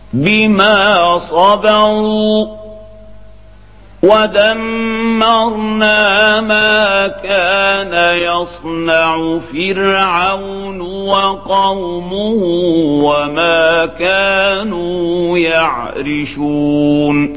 بما صبروا ودمرنا ما كان يصنع فرعون وقومه وما كانوا يعرشون